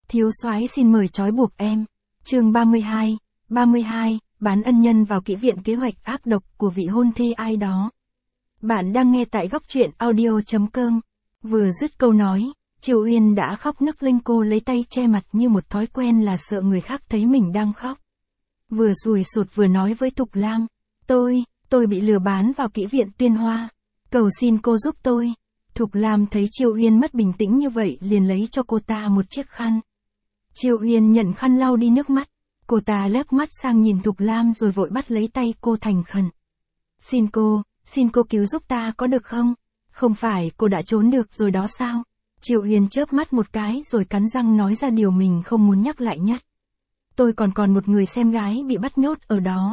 Thiếu soái xin mời trói buộc em. Chương 32, bán ân nhân vào kỹ viện kế hoạch ác độc của vị hôn thê ai đó. Bạn đang nghe tại góc truyện audio.com. Vừa dứt câu nói, Triều Uyên đã khóc nấc lên, cô lấy tay che mặt như một thói quen là sợ người khác thấy mình đang khóc. Vừa sùi sụt vừa nói với Thục Lam, tôi bị lừa bán vào kỹ viện Tuyên Hoa. Cầu xin cô giúp tôi. Thục Lam thấy Triều Uyên mất bình tĩnh như vậy liền lấy cho cô ta một chiếc khăn. Triều Uyên nhận khăn lau đi nước mắt. Cô ta lướt mắt sang nhìn Thục Lam rồi vội bắt lấy tay cô thành khẩn. Xin cô cứu giúp ta có được không? Không phải cô đã trốn được rồi đó sao? Triều Uyên chớp mắt một cái rồi cắn răng nói ra điều mình không muốn nhắc lại nhất. Tôi còn một người xem gái bị bắt nhốt ở đó.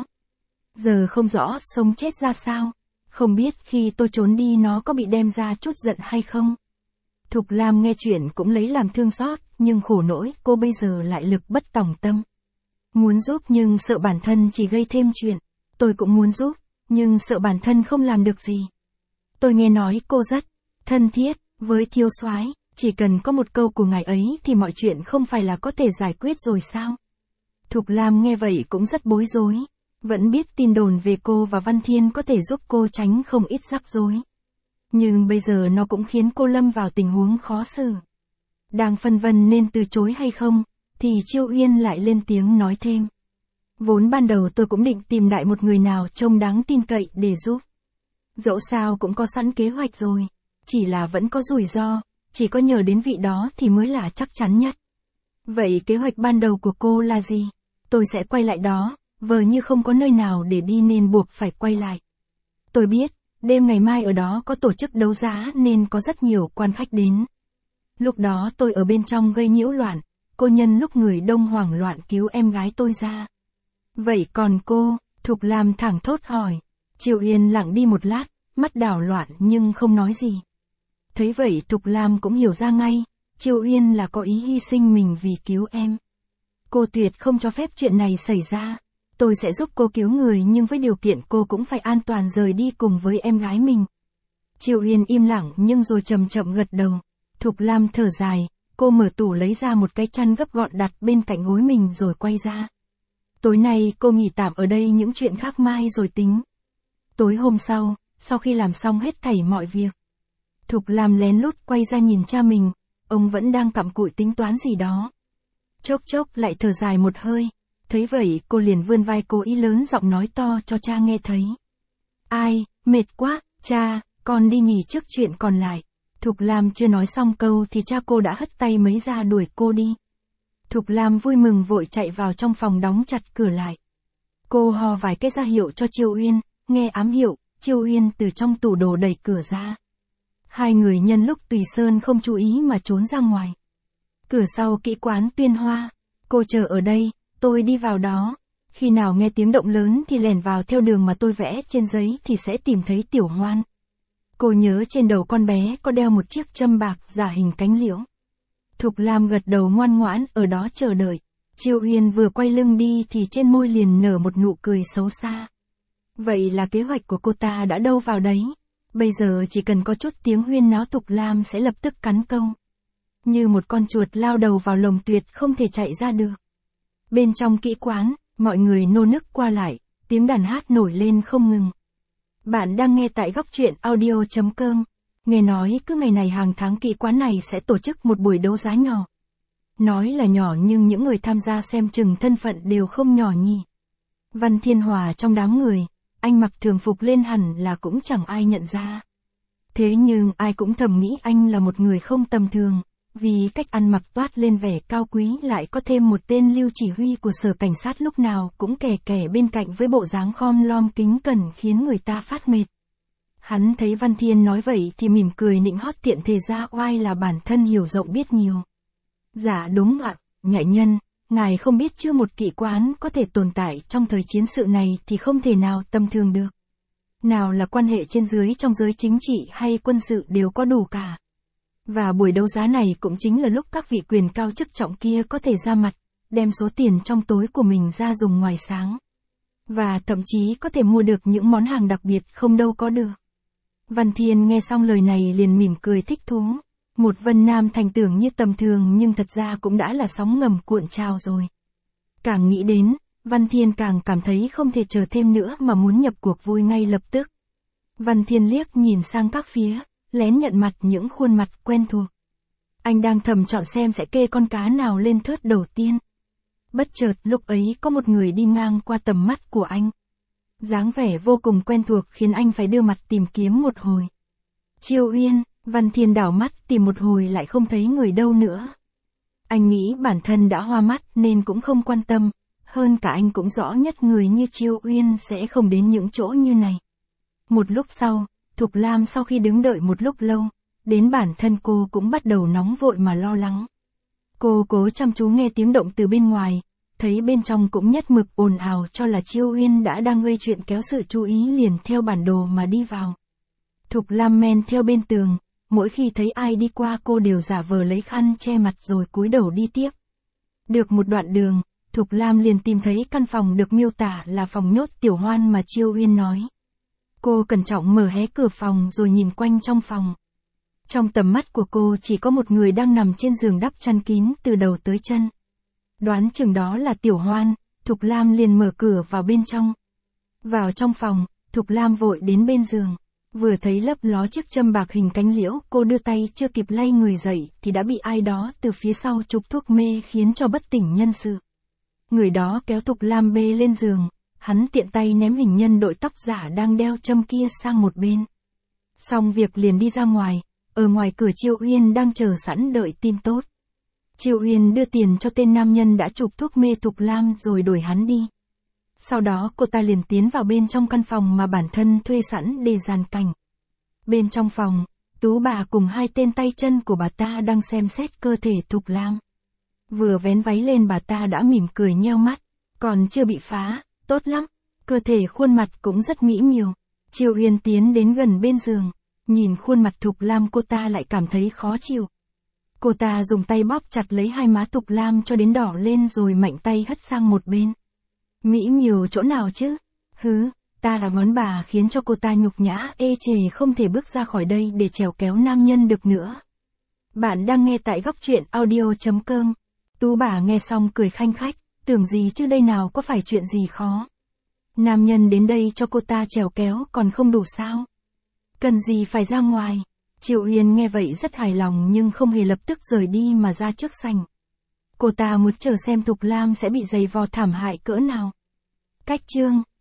Giờ không rõ sống chết ra sao. Không biết khi tôi trốn đi nó có bị đem ra chút giận hay không. Thục Lam nghe chuyện cũng lấy làm thương xót, nhưng khổ nỗi cô bây giờ lại lực bất tòng tâm. Muốn giúp nhưng sợ bản thân chỉ gây thêm chuyện. Tôi cũng muốn giúp, nhưng sợ bản thân không làm được gì. Tôi nghe nói cô rất thân thiết với thiếu soái, chỉ cần có một câu của ngài ấy thì mọi chuyện không phải là có thể giải quyết rồi sao? Thục Lam nghe vậy cũng rất bối rối. Vẫn biết tin đồn về cô và Văn Thiên có thể giúp cô tránh không ít rắc rối. Nhưng bây giờ nó cũng khiến cô lâm vào tình huống khó xử. Đang phân vân nên từ chối hay không, thì Triều Uyên lại lên tiếng nói thêm. Vốn ban đầu tôi cũng định tìm đại một người nào trông đáng tin cậy để giúp. Dẫu sao cũng có sẵn kế hoạch rồi, chỉ là vẫn có rủi ro, chỉ có nhờ đến vị đó thì mới là chắc chắn nhất. Vậy kế hoạch ban đầu của cô là gì? Tôi sẽ quay lại đó, vờ như không có nơi nào để đi nên buộc phải quay lại. Tôi biết, đêm ngày mai ở đó có tổ chức đấu giá nên có rất nhiều quan khách đến. Lúc đó tôi ở bên trong gây nhiễu loạn, cô nhân lúc người đông hoảng loạn cứu em gái tôi ra. Vậy còn cô? Thục Lam thẳng thốt hỏi. Triều Uyên lặng đi một lát, mắt đảo loạn nhưng không nói gì. Thấy vậy Thục Lam cũng hiểu ra ngay, Triều Uyên là có ý hy sinh mình vì cứu em. Cô tuyệt không cho phép chuyện này xảy ra. Tôi sẽ giúp cô cứu người nhưng với điều kiện cô cũng phải an toàn rời đi cùng với em gái mình. Triều Uyên im lặng nhưng rồi chậm chậm gật đầu. Thục Lam thở dài, cô mở tủ lấy ra một cái chăn gấp gọn đặt bên cạnh gối mình rồi quay ra. Tối nay cô nghỉ tạm ở đây, những chuyện khác mai rồi tính. Tối hôm sau khi làm xong hết thảy mọi việc, Thục Lam lén lút quay ra nhìn cha mình, ông vẫn đang cặm cụi tính toán gì đó. Chốc lại thở dài một hơi, thấy vậy cô liền vươn vai cố ý lớn giọng nói to cho cha nghe thấy. Ai, mệt quá, cha, con đi nghỉ trước chuyện còn lại. Thục Lam chưa nói xong câu thì cha cô đã hất tay mấy ra đuổi cô đi. Thục Lam vui mừng vội chạy vào trong phòng đóng chặt cửa lại. Cô hò vài cái ra hiệu cho Triều Uyên, nghe ám hiệu, Triều Uyên từ trong tủ đồ đẩy cửa ra. Hai người nhân lúc Tùy Sơn không chú ý mà trốn ra ngoài. Cửa sau kỹ quán Tuyên Hoa. Cô chờ ở đây, tôi đi vào đó. Khi nào nghe tiếng động lớn thì lẻn vào theo đường mà tôi vẽ trên giấy thì sẽ tìm thấy Tiểu Hoan. Cô nhớ trên đầu con bé có đeo một chiếc châm bạc giả hình cánh liễu. Thục Lam gật đầu ngoan ngoãn ở đó chờ đợi. Triều Uyên vừa quay lưng đi thì trên môi liền nở một nụ cười xấu xa. Vậy là kế hoạch của cô ta đã đâu vào đấy. Bây giờ chỉ cần có chút tiếng huyên náo Thục Lam sẽ lập tức cắn câu. Như một con chuột lao đầu vào lồng tuyệt không thể chạy ra được. Bên trong kỹ quán, mọi người nô nức qua lại, tiếng đàn hát nổi lên không ngừng. Bạn đang nghe tại góc truyện audio.com. Nghe nói cứ ngày này hàng tháng kỹ quán này sẽ tổ chức một buổi đấu giá nhỏ. Nói là nhỏ nhưng những người tham gia xem chừng thân phận đều không nhỏ nhỉ. Văn Thiên Hòa trong đám người, anh mặc thường phục lên hẳn là cũng chẳng ai nhận ra. Thế nhưng ai cũng thầm nghĩ anh là một người không tầm thường, vì cách ăn mặc toát lên vẻ cao quý lại có thêm một tên lưu chỉ huy của sở cảnh sát lúc nào cũng kè bên cạnh với bộ dáng khom lom kính cẩn khiến người ta phát mệt. Hắn thấy Văn Thiên nói vậy thì mỉm cười nịnh hót tiện thể ra oai là bản thân hiểu rộng biết nhiều. Dạ đúng ạ, nhạy nhân, ngài không biết chưa một kỹ quán có thể tồn tại trong thời chiến sự này thì không thể nào tầm thường được. Nào là quan hệ trên dưới trong giới chính trị hay quân sự đều có đủ cả. Và buổi đấu giá này cũng chính là lúc các vị quyền cao chức trọng kia có thể ra mặt, đem số tiền trong tối của mình ra dùng ngoài sáng. Và thậm chí có thể mua được những món hàng đặc biệt không đâu có được. Văn Thiên nghe xong lời này liền mỉm cười thích thú. Một Vân Nam Thành tưởng như tầm thường nhưng thật ra cũng đã là sóng ngầm cuộn trào rồi. Càng nghĩ đến, Văn Thiên càng cảm thấy không thể chờ thêm nữa mà muốn nhập cuộc vui ngay lập tức. Văn Thiên liếc nhìn sang các phía, lén nhận mặt những khuôn mặt quen thuộc. Anh đang thầm chọn xem sẽ kê con cá nào lên thớt đầu tiên. Bất chợt lúc ấy có một người đi ngang qua tầm mắt của anh. Dáng vẻ vô cùng quen thuộc khiến anh phải đưa mặt tìm kiếm một hồi. Chiêu Uyên, Văn Thiên đảo mắt tìm một hồi lại không thấy người đâu nữa. Anh nghĩ bản thân đã hoa mắt nên cũng không quan tâm, hơn cả anh cũng rõ nhất người như Chiêu Uyên sẽ không đến những chỗ như này. Một lúc sau, Thục Lam sau khi đứng đợi một lúc lâu, đến bản thân cô cũng bắt đầu nóng vội mà lo lắng. Cô cố chăm chú nghe tiếng động từ bên ngoài, thấy bên trong cũng nhất mực ồn ào cho là Chiêu Uyên đã đang gây chuyện kéo sự chú ý liền theo bản đồ mà đi vào. Thục Lam men theo bên tường, mỗi khi thấy ai đi qua cô đều giả vờ lấy khăn che mặt rồi cúi đầu đi tiếp. Được một đoạn đường, Thục Lam liền tìm thấy căn phòng được miêu tả là phòng nhốt Tiểu Hoan mà Chiêu Uyên nói. Cô cẩn trọng mở hé cửa phòng rồi nhìn quanh trong phòng. Trong tầm mắt của cô chỉ có một người đang nằm trên giường đắp chăn kín từ đầu tới chân. Đoán chừng đó là Tiểu Hoan, Thục Lam liền mở cửa vào bên trong. Vào trong phòng, Thục Lam vội đến bên giường. Vừa thấy lấp ló chiếc châm bạc hình cánh liễu, cô đưa tay chưa kịp lay người dậy thì đã bị ai đó từ phía sau chụp thuốc mê khiến cho bất tỉnh nhân sự. Người đó kéo Thục Lam bê lên giường, hắn tiện tay ném hình nhân đội tóc giả đang đeo châm kia sang một bên. Xong việc liền đi ra ngoài, ở ngoài cửa Chiêu Uyên đang chờ sẵn đợi tin tốt. Chiêu Uyên đưa tiền cho tên nam nhân đã chụp thuốc mê Thục Lam rồi đuổi hắn đi. Sau đó cô ta liền tiến vào bên trong căn phòng mà bản thân thuê sẵn để dàn cảnh. Bên trong phòng, Tú bà cùng hai tên tay chân của bà ta đang xem xét cơ thể Thục Lam. Vừa vén váy lên bà ta đã mỉm cười nheo mắt, còn chưa bị phá, tốt lắm, cơ thể khuôn mặt cũng rất mỹ miều. Chiêu Uyên tiến đến gần bên giường, nhìn khuôn mặt Thục Lam cô ta lại cảm thấy khó chịu. Cô ta dùng tay bóp chặt lấy hai má Thục Lam cho đến đỏ lên rồi mạnh tay hất sang một bên. Mỹ miều chỗ nào chứ? Hứ, ta là món bà khiến cho cô ta nhục nhã ê chề không thể bước ra khỏi đây để chèo kéo nam nhân được nữa. Bạn đang nghe tại góc truyện audio.com. Tú bà nghe xong cười khanh khách, tưởng gì chứ đây nào có phải chuyện gì khó. Nam nhân đến đây cho cô ta chèo kéo còn không đủ sao? Cần gì phải ra ngoài? Chiêu Uyên nghe vậy rất hài lòng nhưng không hề lập tức rời đi mà ra trước sảnh. Cô ta muốn chờ xem Thục Lam sẽ bị giày vò thảm hại cỡ nào. Cách chương